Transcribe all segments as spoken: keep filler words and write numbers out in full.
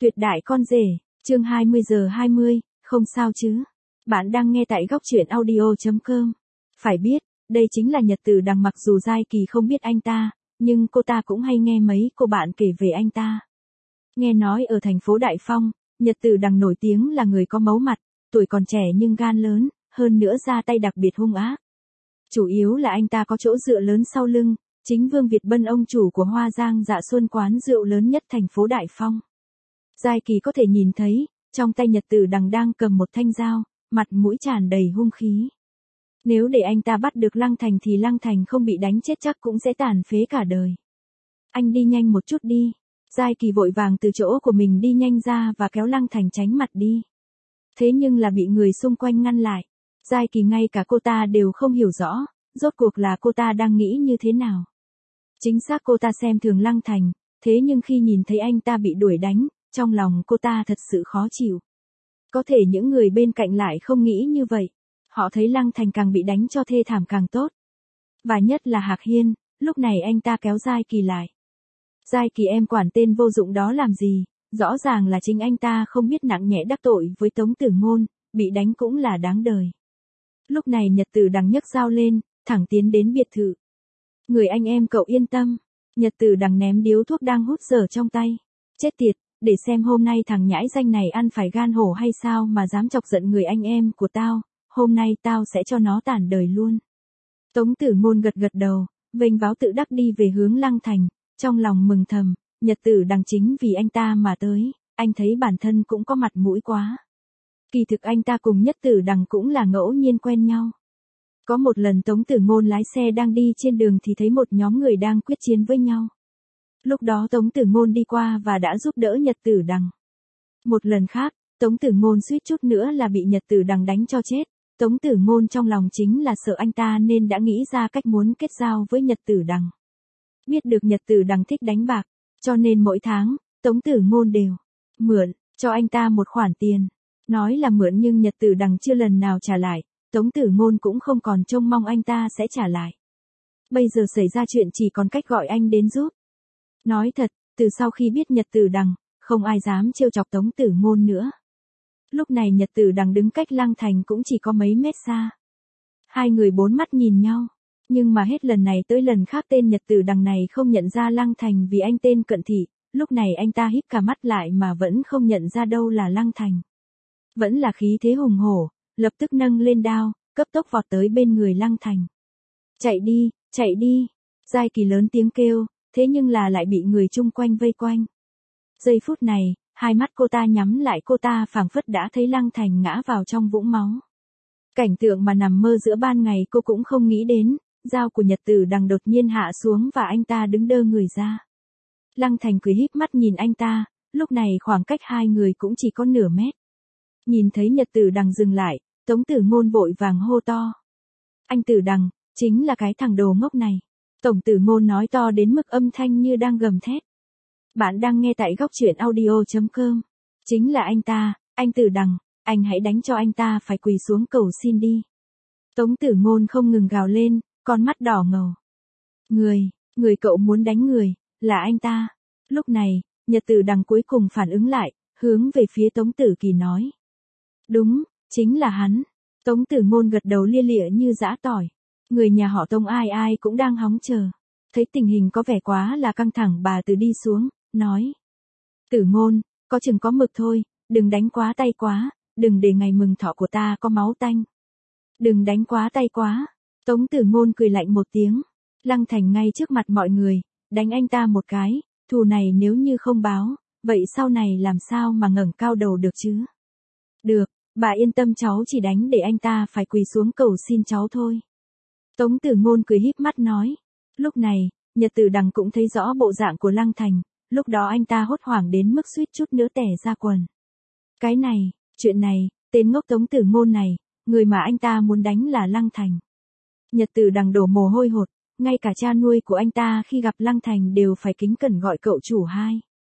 Tuyệt đại con rể, chương hai mươi giờ hai mươi, không sao chứ. Bạn đang nghe tại góc truyện audio chấm com. Phải biết, đây chính là Nhật Tử Đằng, mặc dù Giai Kỳ không biết anh ta, nhưng cô ta cũng hay nghe mấy cô bạn kể về anh ta. Nghe nói ở thành phố Đại Phong, Nhật Tử Đằng nổi tiếng là người có máu mặt, tuổi còn trẻ nhưng gan lớn, hơn nữa ra tay đặc biệt hung ác. Chủ yếu là anh ta có chỗ dựa lớn sau lưng, chính Vương Việt Bân, ông chủ của Hoa Giang Dạ Xuân, quán rượu lớn nhất thành phố Đại Phong. Giai Kỳ có thể nhìn thấy, trong tay Nhật Tử Đằng đang cầm một thanh dao, mặt mũi tràn đầy hung khí. Nếu để anh ta bắt được Lăng Thành thì Lăng Thành không bị đánh chết chắc cũng sẽ tàn phế cả đời. Anh đi nhanh một chút đi. Giai Kỳ vội vàng từ chỗ của mình đi nhanh ra và kéo Lăng Thành tránh mặt đi. Thế nhưng là bị người xung quanh ngăn lại. Giai Kỳ ngay cả cô ta đều không hiểu rõ, rốt cuộc là cô ta đang nghĩ như thế nào. Chính xác cô ta xem thường Lăng Thành, thế nhưng khi nhìn thấy anh ta bị đuổi đánh, trong lòng cô ta thật sự khó chịu. Có thể những người bên cạnh lại không nghĩ như vậy. Họ thấy Lăng Thành càng bị đánh cho thê thảm càng tốt. Và nhất là Hạc Hiên, lúc này anh ta kéo Giai Kỳ lại. Giai Kỳ, em quản tên vô dụng đó làm gì, rõ ràng là chính anh ta không biết nặng nhẹ đắc tội với Tống Tử Ngôn, bị đánh cũng là đáng đời. Lúc này Nhật Tử Đằng nhấc dao lên, thẳng tiến đến biệt thự. Người anh em cậu yên tâm. Nhật Tử Đằng ném điếu thuốc đang hút dở trong tay. Chết tiệt, để xem hôm nay thằng nhãi danh này ăn phải gan hổ hay sao mà dám chọc giận người anh em của tao, hôm nay tao sẽ cho nó tàn đời luôn. Tống Tử Ngôn gật gật đầu, vênh váo tự đắc đi về hướng Lăng Thành, trong lòng mừng thầm, Nhật Tử Đằng chính vì anh ta mà tới, anh thấy bản thân cũng có mặt mũi quá. Kỳ thực anh ta cùng Nhật Tử Đằng cũng là ngẫu nhiên quen nhau. Có một lần Tống Tử Ngôn lái xe đang đi trên đường thì thấy một nhóm người đang quyết chiến với nhau. Lúc đó Tống Tử Ngôn đi qua và đã giúp đỡ Nhật Tử Đằng. Một lần khác, Tống Tử Ngôn suýt chút nữa là bị Nhật Tử Đằng đánh cho chết. Tống Tử Ngôn trong lòng chính là sợ anh ta nên đã nghĩ ra cách muốn kết giao với Nhật Tử Đằng. Biết được Nhật Tử Đằng thích đánh bạc, cho nên mỗi tháng, Tống Tử Ngôn đều mượn cho anh ta một khoản tiền. Nói là mượn nhưng Nhật Tử Đằng chưa lần nào trả lại, Tống Tử Ngôn cũng không còn trông mong anh ta sẽ trả lại. Bây giờ xảy ra chuyện chỉ còn cách gọi anh đến giúp. Nói thật, từ sau khi biết Nhật Tử Đằng, không ai dám trêu chọc Tống Tử Ngôn nữa. Lúc này Nhật Tử Đằng đứng cách Lăng Thành cũng chỉ có mấy mét xa. Hai người bốn mắt nhìn nhau, nhưng mà hết lần này tới lần khác tên Nhật Tử Đằng này không nhận ra Lăng Thành vì anh tên cận thị, lúc này anh ta híp cả mắt lại mà vẫn không nhận ra đâu là Lăng Thành. Vẫn là khí thế hùng hổ, lập tức nâng lên đao, cấp tốc vọt tới bên người Lăng Thành. Chạy đi, chạy đi, Giai Kỳ lớn tiếng kêu, thế nhưng là lại bị người chung quanh vây quanh. Giây phút này, hai mắt cô ta nhắm lại, cô ta phảng phất đã thấy Lăng Thành ngã vào trong vũng máu. Cảnh tượng mà nằm mơ giữa ban ngày cô cũng không nghĩ đến, dao của Nhật Tử Đằng đột nhiên hạ xuống và anh ta đứng đơ người ra. Lăng Thành cười híp mắt nhìn anh ta, lúc này khoảng cách hai người cũng chỉ có nửa mét. Nhìn thấy Nhật Tử Đằng dừng lại, Tống Tử Ngôn vội vàng hô to. Anh Tử Đằng, chính là cái thằng đồ ngốc này. Tổng Tử Ngôn nói to đến mức âm thanh như đang gầm thét. Bạn đang nghe tại góc truyện audio chấm com. Chính là anh ta, anh Tử Đằng, anh hãy đánh cho anh ta phải quỳ xuống cầu xin đi. Tống Tử Ngôn không ngừng gào lên, con mắt đỏ ngầu. Người, người cậu muốn đánh người, là anh ta. Lúc này, Nhật Tử Đằng cuối cùng phản ứng lại, hướng về phía Tống Tử Kỳ nói. Đúng, chính là hắn. Tống Tử Ngôn gật đầu lia lịa như giã tỏi. Người nhà họ Tống ai ai cũng đang hóng chờ. Thấy tình hình có vẻ quá là căng thẳng, bà Từ đi xuống, nói. Tử Ngôn, có chừng có mực thôi, đừng đánh quá tay quá, đừng để ngày mừng thọ của ta có máu tanh. Đừng đánh quá tay quá. Tống Tử Ngôn cười lạnh một tiếng. Lăng Thành ngay trước mặt mọi người, đánh anh ta một cái, thù này nếu như không báo, vậy sau này làm sao mà ngẩng cao đầu được chứ? Được, bà yên tâm, cháu chỉ đánh để anh ta phải quỳ xuống cầu xin cháu thôi. Tống Tử Ngôn cười híp mắt nói. Lúc này, Nhật Tử Đằng cũng thấy rõ bộ dạng của Lăng Thành, lúc đó anh ta hốt hoảng đến mức suýt chút nữa tè ra quần. Cái này, chuyện này, tên ngốc Tống Tử Ngôn này, người mà anh ta muốn đánh là Lăng Thành. Nhật Tử Đằng đổ mồ hôi hột, ngay cả cha nuôi của anh ta khi gặp Lăng Thành đều phải kính cẩn gọi cậu chủ hai.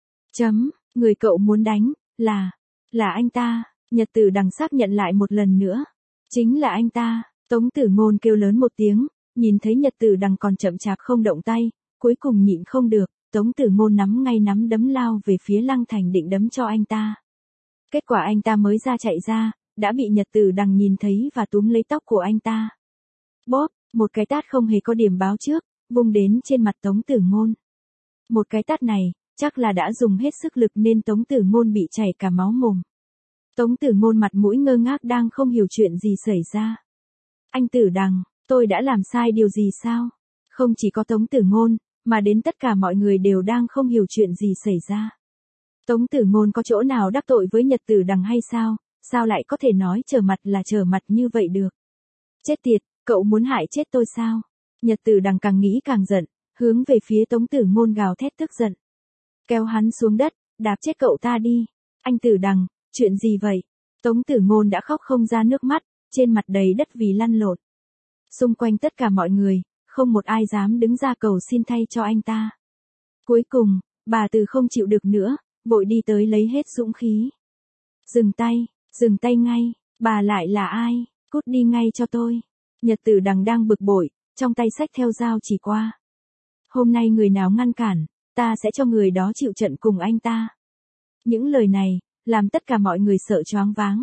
Chấm, người cậu muốn đánh, là, là anh ta. Nhật Tử Đằng xác nhận lại một lần nữa. Chính là anh ta. Tống Tử Ngôn kêu lớn một tiếng, nhìn thấy Nhật Tử Đằng còn chậm chạp không động tay, cuối cùng nhịn không được, Tống Tử Ngôn nắm ngay nắm đấm lao về phía Lăng Thành định đấm cho anh ta. Kết quả anh ta mới ra chạy ra, đã bị Nhật Tử Đằng nhìn thấy và túm lấy tóc của anh ta. Bóp, một cái tát không hề có điểm báo trước, vung đến trên mặt Tống Tử Ngôn. Một cái tát này, chắc là đã dùng hết sức lực nên Tống Tử Ngôn bị chảy cả máu mồm. Tống Tử Ngôn mặt mũi ngơ ngác đang không hiểu chuyện gì xảy ra. Anh Tử Đằng, tôi đã làm sai điều gì sao? Không chỉ có Tống Tử Ngôn, mà đến tất cả mọi người đều đang không hiểu chuyện gì xảy ra. Tống Tử Ngôn có chỗ nào đắc tội với Nhật Tử Đằng hay sao? Sao lại có thể nói trở mặt là trở mặt như vậy được? Chết tiệt, cậu muốn hại chết tôi sao? Nhật Tử Đằng càng nghĩ càng giận, hướng về phía Tống Tử Ngôn gào thét tức giận. Kéo hắn xuống đất, đạp chết cậu ta đi. Anh Tử Đằng, chuyện gì vậy? Tống Tử Ngôn đã khóc không ra nước mắt, trên mặt đầy đất vì lăn lộn. Xung quanh tất cả mọi người, không một ai dám đứng ra cầu xin thay cho anh ta. Cuối cùng, bà Từ không chịu được nữa, vội đi tới lấy hết dũng khí. Dừng tay, dừng tay ngay, bà lại là ai? Cút đi ngay cho tôi. Nhật Tử Đằng đang bực bội, trong tay xách theo dao chỉ qua. Hôm nay người nào ngăn cản, ta sẽ cho người đó chịu trận cùng anh ta. Những lời này, làm tất cả mọi người sợ choáng váng.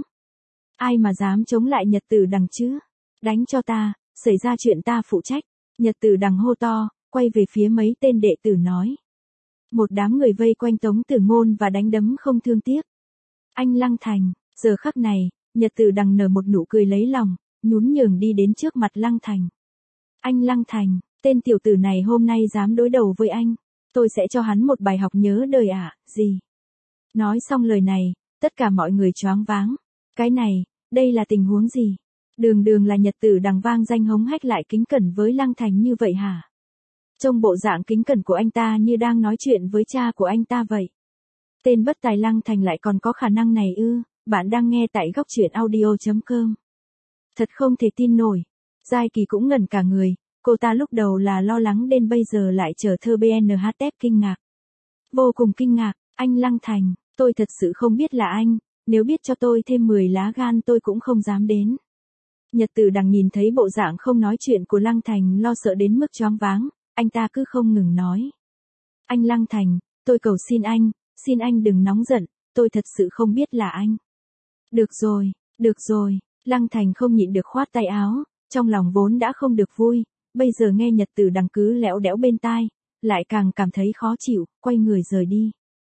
Ai mà dám chống lại Nhật Tử Đằng chứ? Đánh cho ta, xảy ra chuyện ta phụ trách. Nhật Tử Đằng hô to, quay về phía mấy tên đệ tử nói. Một đám người vây quanh Tống Tử Ngôn và đánh đấm không thương tiếc. Anh Lăng Thành, giờ khắc này, Nhật Tử Đằng nở một nụ cười lấy lòng, nhún nhường đi đến trước mặt Lăng Thành. Anh Lăng Thành, tên tiểu tử này hôm nay dám đối đầu với anh, tôi sẽ cho hắn một bài học nhớ đời ạ, à, gì? Nói xong lời này, tất cả mọi người choáng váng. Cái này, đây là tình huống gì? Đường đường là Nhật Tử Đằng vang danh hống hách lại kính cẩn với Lăng Thành như vậy hả? Trông bộ dạng kính cẩn của anh ta như đang nói chuyện với cha của anh ta vậy. Tên bất tài Lăng Thành lại còn có khả năng này ư? Bạn đang nghe tại góc truyện audio chấm com. Thật không thể tin nổi. Giai Kỳ cũng ngẩn cả người, cô ta lúc đầu là lo lắng đến bây giờ lại trở thơ bê en hát ép kinh ngạc. Vô cùng kinh ngạc, anh Lăng Thành, tôi thật sự không biết là anh, nếu biết cho tôi thêm mười lá gan tôi cũng không dám đến. Nhật Tử Đằng nhìn thấy bộ dạng không nói chuyện của Lăng Thành lo sợ đến mức choáng váng, anh ta cứ không ngừng nói. Anh Lăng Thành, tôi cầu xin anh, xin anh đừng nóng giận, tôi thật sự không biết là anh. Được rồi, được rồi, Lăng Thành không nhịn được khoát tay áo, trong lòng vốn đã không được vui, bây giờ nghe Nhật Tử Đằng cứ lẽo đẽo bên tai, lại càng cảm thấy khó chịu, quay người rời đi.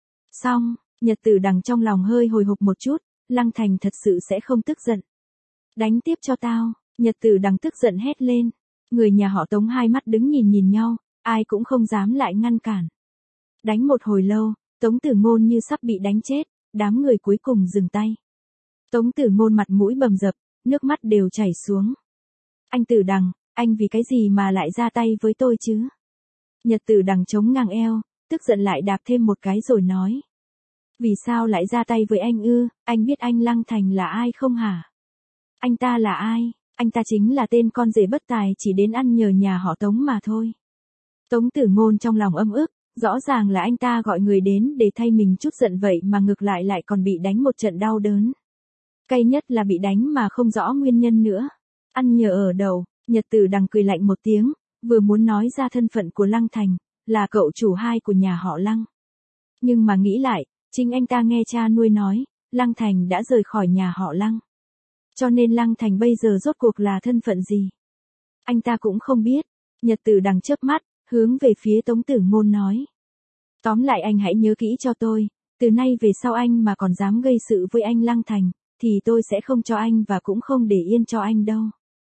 Xong, Nhật Tử Đằng trong lòng hơi hồi hộp một chút, Lăng Thành thật sự sẽ không tức giận. Đánh tiếp cho tao, Nhật Tử Đằng tức giận hét lên. Người nhà họ Tống hai mắt đứng nhìn nhìn nhau, ai cũng không dám lại ngăn cản. Đánh một hồi lâu, Tống Tử Ngôn như sắp bị đánh chết, đám người cuối cùng dừng tay. Tống Tử Ngôn mặt mũi bầm dập, nước mắt đều chảy xuống. Anh Tử Đằng, anh vì cái gì mà lại ra tay với tôi chứ? Nhật Tử Đằng chống ngang eo, tức giận lại đạp thêm một cái rồi nói. Vì sao lại ra tay với anh ư, anh biết anh Lăng Thành là ai không hả? Anh ta là ai? Anh ta chính là tên con rể bất tài chỉ đến ăn nhờ nhà họ Tống mà thôi. Tống Tử Ngôn trong lòng âm ức, rõ ràng là anh ta gọi người đến để thay mình chút giận vậy mà ngược lại lại còn bị đánh một trận đau đớn. Cay nhất là bị đánh mà không rõ nguyên nhân nữa. Ăn nhờ ở đầu, Nhật Tử Đằng cười lạnh một tiếng, vừa muốn nói ra thân phận của Lăng Thành, là cậu chủ hai của nhà họ Lăng. Nhưng mà nghĩ lại, chính anh ta nghe cha nuôi nói, Lăng Thành đã rời khỏi nhà họ Lăng. Cho nên Lăng Thành bây giờ rốt cuộc là thân phận gì? Anh ta cũng không biết. Nhật Tử Đằng chớp mắt, hướng về phía Tống Tử Ngôn nói. Tóm lại anh hãy nhớ kỹ cho tôi, từ nay về sau anh mà còn dám gây sự với anh Lăng Thành, thì tôi sẽ không cho anh và cũng không để yên cho anh đâu.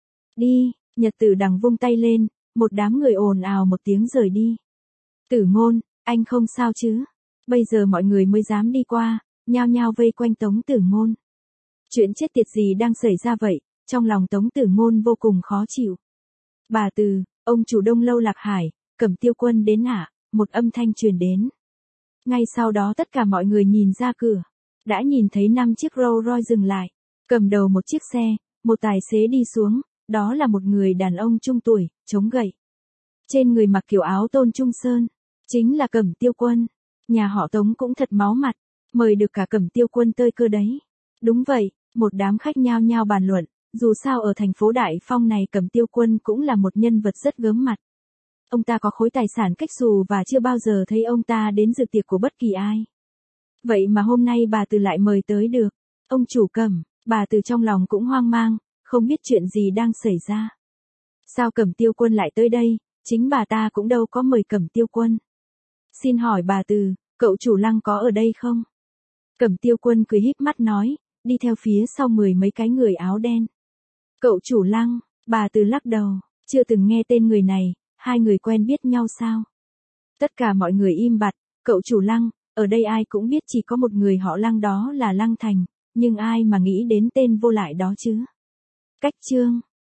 Đi, Nhật Tử Đằng vung tay lên, một đám người ồn ào một tiếng rời đi. Tử Ngôn, anh không sao chứ? Bây giờ mọi người mới dám đi qua, nhao nhao vây quanh Tống Tử Ngôn. Chuyện chết tiệt gì đang xảy ra vậy? Trong lòng Tống Tử Ngôn vô cùng khó chịu. Bà Từ, ông chủ Đông Lâu Lạc Hải, Cẩm Tiêu Quân đến hả? Một âm thanh truyền đến. Ngay sau đó tất cả mọi người nhìn ra cửa, đã nhìn thấy năm chiếc Rolls Royce dừng lại, cầm đầu một chiếc xe, một tài xế đi xuống, đó là một người đàn ông trung tuổi, chống gậy. Trên người mặc kiểu áo tôn trung sơn, chính là Cẩm Tiêu Quân. Nhà họ Tống cũng thật máu mặt, mời được cả Cẩm Tiêu Quân tơi cơ đấy. Đúng vậy, một đám khách nhao nhao bàn luận, dù sao ở thành phố Đại Phong này Cẩm Tiêu Quân cũng là một nhân vật rất gớm mặt. ông ta có khối tài sản cách xù và chưa bao giờ thấy ông ta đến dự tiệc của bất kỳ ai. Vậy mà hôm nay bà Từ lại mời tới được. Ông chủ Cẩm, bà Từ trong lòng cũng hoang mang, không biết chuyện gì đang xảy ra. Sao Cẩm Tiêu Quân lại tới đây, chính bà ta cũng đâu có mời Cẩm Tiêu Quân. Xin hỏi bà Từ, cậu chủ Lăng có ở đây không? Cẩm Tiêu Quân cười híp mắt nói, đi theo phía sau mười mấy cái người áo đen. Cậu chủ Lăng, bà Từ lắc đầu, chưa từng nghe tên người này, hai người quen biết nhau sao? Tất cả mọi người im bặt, cậu chủ Lăng, ở đây ai cũng biết chỉ có một người họ Lăng đó là Lăng Thành, nhưng ai mà nghĩ đến tên vô lại đó chứ? Cách chương